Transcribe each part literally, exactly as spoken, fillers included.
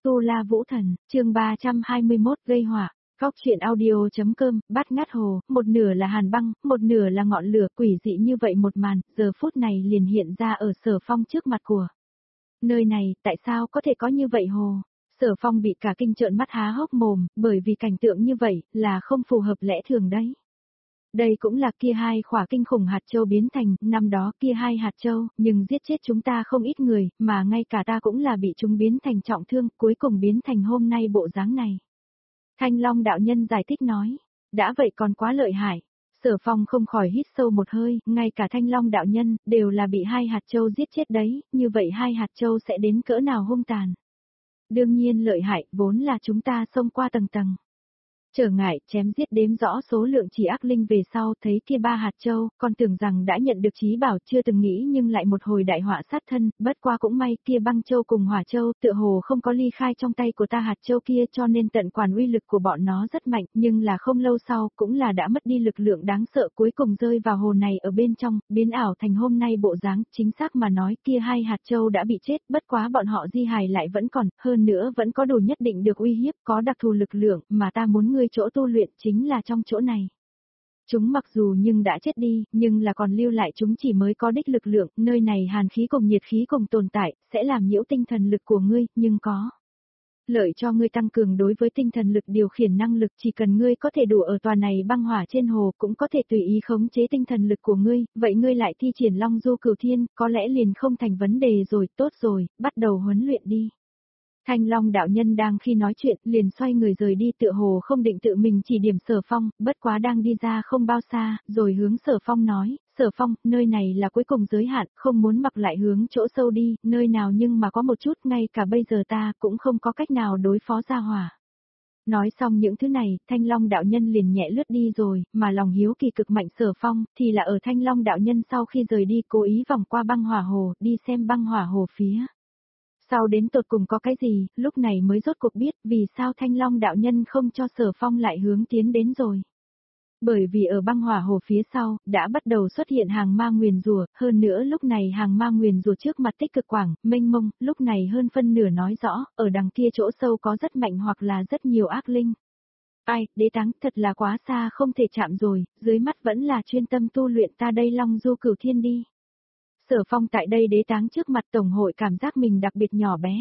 Tu La Vũ Thần, chương ba trăm hai mươi mốt gây họa. Góc truyện audio.com, bát ngát hồ, một nửa là hàn băng, một nửa là ngọn lửa, quỷ dị như vậy một màn, giờ phút này liền hiện ra ở Sở Phong trước mặt của. Nơi này, tại sao có thể có như vậy hồ? Sở Phong bị cả kinh trợn mắt há hốc mồm, bởi vì cảnh tượng như vậy, là không phù hợp lẽ thường đấy. Đây cũng là kia hai khỏa kinh khủng hạt châu biến thành, năm đó kia hai hạt châu, nhưng giết chết chúng ta không ít người, mà ngay cả ta cũng là bị chúng biến thành trọng thương, cuối cùng biến thành hôm nay bộ dáng này. Thanh Long đạo nhân giải thích nói, đã vậy còn quá lợi hại. Sở Phong không khỏi hít sâu một hơi, ngay cả Thanh Long đạo nhân, đều là bị hai hạt châu giết chết đấy, như vậy hai hạt châu sẽ đến cỡ nào hung tàn. Đương nhiên lợi hại, vốn là chúng ta xông qua tầng tầng. Trở ngại, chém giết đếm rõ số lượng chỉ ác linh về sau, thấy kia ba hạt châu, còn tưởng rằng đã nhận được trí bảo, chưa từng nghĩ nhưng lại một hồi đại họa sát thân, bất qua cũng may kia băng châu cùng hỏa châu, tựa hồ không có ly khai trong tay của ta hạt châu kia, cho nên tận quản uy lực của bọn nó rất mạnh, nhưng là không lâu sau, cũng là đã mất đi lực lượng đáng sợ, cuối cùng rơi vào hồ này ở bên trong, biến ảo thành hôm nay bộ dáng, chính xác mà nói, kia hai hạt châu đã bị chết, bất quá bọn họ di hài lại vẫn còn, hơn nữa vẫn có đủ nhất định được uy hiếp, có đặc thù lực lượng, mà ta muốn ngươi chỗ tu luyện chính là trong chỗ này. Chúng mặc dù nhưng đã chết đi, nhưng là còn lưu lại chúng chỉ mới có đích lực lượng, nơi này hàn khí cùng nhiệt khí cùng tồn tại, sẽ làm nhiễu tinh thần lực của ngươi, nhưng có lợi cho ngươi tăng cường đối với tinh thần lực điều khiển năng lực, chỉ cần ngươi có thể đủ ở tòa này băng hỏa trên hồ cũng có thể tùy ý khống chế tinh thần lực của ngươi, vậy ngươi lại thi triển Long Du Cửu Thiên, có lẽ liền không thành vấn đề rồi, tốt rồi, bắt đầu huấn luyện đi. Thanh Long đạo nhân đang khi nói chuyện, liền xoay người rời đi tựa hồ không định tự mình chỉ điểm Sở Phong, bất quá đang đi ra không bao xa, rồi hướng Sở Phong nói, Sở Phong, nơi này là cuối cùng giới hạn, không muốn mặc lại hướng chỗ sâu đi, nơi nào nhưng mà có một chút, ngay cả bây giờ ta cũng không có cách nào đối phó ra hỏa. Nói xong những thứ này, Thanh Long đạo nhân liền nhẹ lướt đi rồi, mà lòng hiếu kỳ cực mạnh Sở Phong, thì là ở Thanh Long đạo nhân sau khi rời đi cố ý vòng qua băng hỏa hồ, đi xem băng hỏa hồ phía. Sau đến tột cùng có cái gì, lúc này mới rốt cuộc biết vì sao Thanh Long đạo nhân không cho Sở Phong lại hướng tiến đến rồi. Bởi vì ở băng hỏa hồ phía sau, đã bắt đầu xuất hiện hàng ma nguyền rùa, hơn nữa lúc này hàng ma nguyền rùa trước mặt tích cực quảng, mênh mông, lúc này hơn phân nửa nói rõ, ở đằng kia chỗ sâu có rất mạnh hoặc là rất nhiều ác linh. Ai, đế táng, thật là quá xa không thể chạm rồi, dưới mắt vẫn là chuyên tâm tu luyện ta đây Long Du Cửu Thiên đi. Sở Phong tại đây đế táng trước mặt tổng hội cảm giác mình đặc biệt nhỏ bé.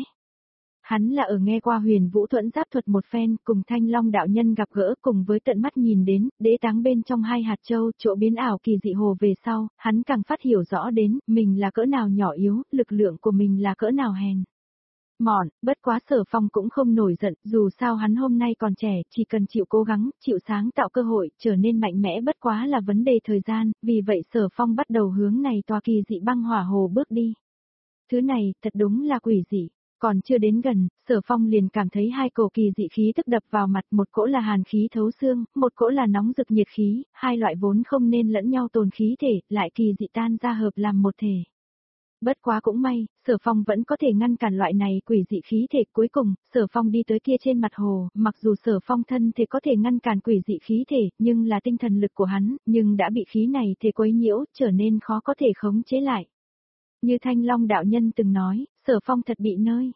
Hắn là ở nghe qua Huyền Vũ Thuẫn Giáp thuật một phen, cùng Thanh Long đạo nhân gặp gỡ cùng với tận mắt nhìn đến, đế táng bên trong hai hạt châu, chỗ biến ảo kỳ dị hồ về sau, hắn càng phát hiểu rõ đến, mình là cỡ nào nhỏ yếu, lực lượng của mình là cỡ nào hèn mọn, bất quá Sở Phong cũng không nổi giận, dù sao hắn hôm nay còn trẻ, chỉ cần chịu cố gắng, chịu sáng tạo cơ hội, trở nên mạnh mẽ bất quá là vấn đề thời gian, vì vậy Sở Phong bắt đầu hướng này tòa kỳ dị băng hỏa hồ bước đi. Thứ này, thật đúng là quỷ dị. Còn chưa đến gần, Sở Phong liền cảm thấy hai cổ kỳ dị khí tức đập vào mặt, một cỗ là hàn khí thấu xương, một cỗ là nóng rực nhiệt khí, hai loại vốn không nên lẫn nhau tồn khí thể, lại kỳ dị tan ra hợp làm một thể. Bất quá cũng may, Sở Phong vẫn có thể ngăn cản loại này quỷ dị khí thể, cuối cùng, Sở Phong đi tới kia trên mặt hồ, mặc dù Sở Phong thân thể có thể ngăn cản quỷ dị khí thể, nhưng là tinh thần lực của hắn, nhưng đã bị khí này thể quấy nhiễu, trở nên khó có thể khống chế lại. Như Thanh Long đạo nhân từng nói, Sở Phong thật bị nơi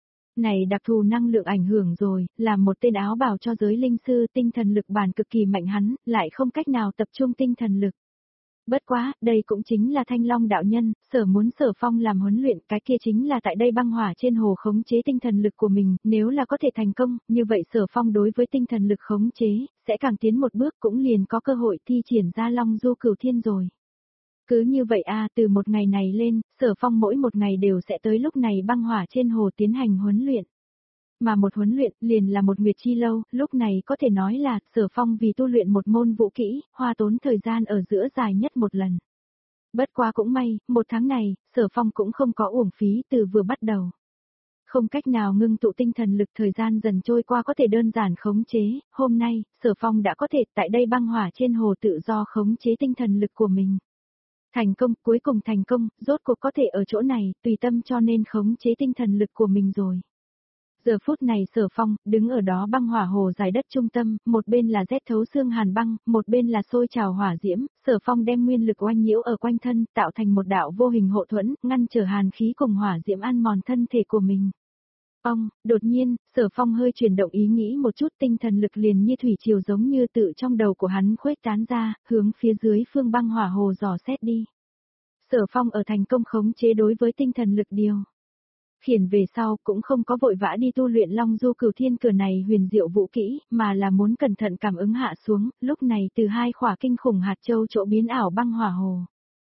này đặc thù năng lượng ảnh hưởng rồi, làm một tên áo bào cho giới linh sư tinh thần lực bản cực kỳ mạnh hắn, lại không cách nào tập trung tinh thần lực. Bất quá, đây cũng chính là Thanh Long đạo nhân, Sở muốn Sở Phong làm huấn luyện, cái kia chính là tại đây băng hỏa trên hồ khống chế tinh thần lực của mình, nếu là có thể thành công, như vậy Sở Phong đối với tinh thần lực khống chế, sẽ càng tiến một bước cũng liền có cơ hội thi triển ra Long Du Cửu Thiên rồi. Cứ như vậy a, từ một ngày này lên, Sở Phong mỗi một ngày đều sẽ tới lúc này băng hỏa trên hồ tiến hành huấn luyện. Mà một huấn luyện liền là một nguyệt chi lâu, lúc này có thể nói là Sở Phong vì tu luyện một môn vũ kỹ, hoa tốn thời gian ở giữa dài nhất một lần. Bất quá cũng may, một tháng này, Sở Phong cũng không có uổng phí từ vừa bắt đầu. Không cách nào ngưng tụ tinh thần lực, thời gian dần trôi qua có thể đơn giản khống chế, hôm nay, Sở Phong đã có thể tại đây băng hỏa trên hồ tự do khống chế tinh thần lực của mình. Thành công, cuối cùng thành công, rốt cuộc có thể ở chỗ này, tùy tâm cho nên khống chế tinh thần lực của mình rồi. Giờ phút này Sở Phong, đứng ở đó băng hỏa hồ dài đất trung tâm, một bên là rét thấu xương hàn băng, một bên là sôi trào hỏa diễm, Sở Phong đem nguyên lực oanh nhiễu ở quanh thân, tạo thành một đạo vô hình hộ thuẫn, ngăn trở hàn khí cùng hỏa diễm ăn mòn thân thể của mình. Ông, đột nhiên, Sở Phong hơi chuyển động ý nghĩ một chút, tinh thần lực liền như thủy triều giống như tự trong đầu của hắn khuếch tán ra, hướng phía dưới phương băng hỏa hồ dò xét đi. Sở Phong ở thành công khống chế đối với tinh thần lực điều khiển về sau cũng không có vội vã đi tu luyện Long Du Cửu Thiên cửa này huyền diệu vũ kỹ, mà là muốn cẩn thận cảm ứng hạ xuống, lúc này từ hai khỏa kinh khủng hạt châu chỗ biến ảo băng hỏa hồ.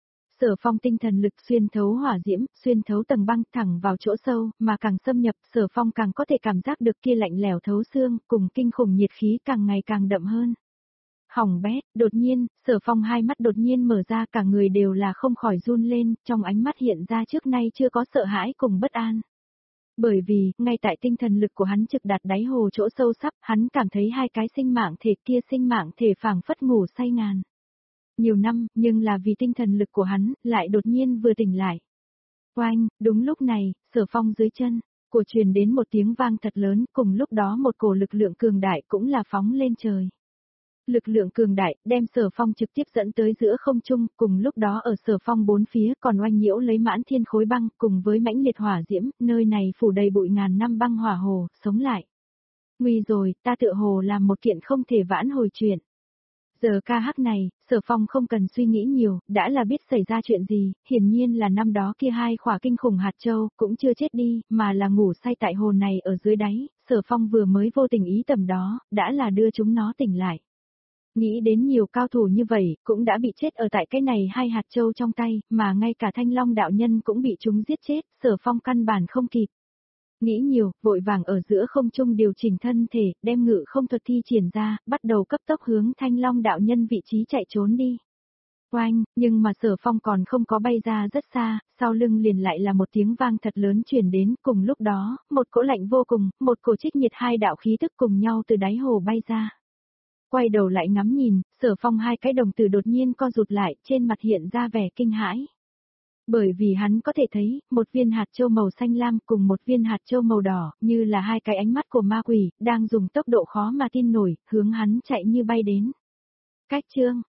Sở Phong tinh thần lực xuyên thấu hỏa diễm, xuyên thấu tầng băng thẳng vào chỗ sâu, mà càng xâm nhập, Sở Phong càng có thể cảm giác được kia lạnh lẽo thấu xương, cùng kinh khủng nhiệt khí càng ngày càng đậm hơn. Hỏng bét, đột nhiên, Sở Phong hai mắt đột nhiên mở ra, cả người đều là không khỏi run lên, trong ánh mắt hiện ra trước nay chưa có sợ hãi cùng bất an. Bởi vì, ngay tại tinh thần lực của hắn trực đạt đáy hồ chỗ sâu sắp, hắn cảm thấy hai cái sinh mạng thể kia sinh mạng thể phảng phất ngủ say ngàn. Nhiều năm, nhưng là vì tinh thần lực của hắn, lại đột nhiên vừa tỉnh lại. Oanh, đúng lúc này, Sở Phong dưới chân, của truyền đến một tiếng vang thật lớn, cùng lúc đó một cổ lực lượng cường đại cũng là phóng lên trời. Lực lượng cường đại, đem Sở Phong trực tiếp dẫn tới giữa không trung, cùng lúc đó ở Sở Phong bốn phía còn oanh nhiễu lấy mãn thiên khối băng, cùng với mãnh liệt hỏa diễm, nơi này phủ đầy bụi ngàn năm băng hỏa hồ, sống lại. Nguy rồi, ta tựa hồ làm một kiện không thể vãn hồi chuyện. Giờ ca hắc này, Sở Phong không cần suy nghĩ nhiều, đã là biết xảy ra chuyện gì, hiển nhiên là năm đó kia hai khỏa kinh khủng hạt châu, cũng chưa chết đi, mà là ngủ say tại hồ này ở dưới đáy, Sở Phong vừa mới vô tình ý tầm đó, đã là đưa chúng nó tỉnh lại. Nghĩ đến nhiều cao thủ như vậy, cũng đã bị chết ở tại cái này hai hạt châu trong tay, mà ngay cả Thanh Long đạo nhân cũng bị chúng giết chết, Sở Phong căn bản không kịp. Nghĩ nhiều, vội vàng ở giữa không trung điều chỉnh thân thể, đem ngự không thuật thi triển ra, bắt đầu cấp tốc hướng Thanh Long đạo nhân vị trí chạy trốn đi. Oanh, nhưng mà Sở Phong còn không có bay ra rất xa, sau lưng liền lại là một tiếng vang thật lớn truyền đến, cùng lúc đó, một cỗ lạnh vô cùng, một cổ trích nhiệt hai đạo khí tức cùng nhau từ đáy hồ bay ra. Quay đầu lại ngắm nhìn, Sở Phong hai cái đồng tử đột nhiên co rụt lại, trên mặt hiện ra vẻ kinh hãi. Bởi vì hắn có thể thấy, một viên hạt châu màu xanh lam cùng một viên hạt châu màu đỏ, như là hai cái ánh mắt của ma quỷ, đang dùng tốc độ khó mà tin nổi, hướng hắn chạy như bay đến. Cách chương,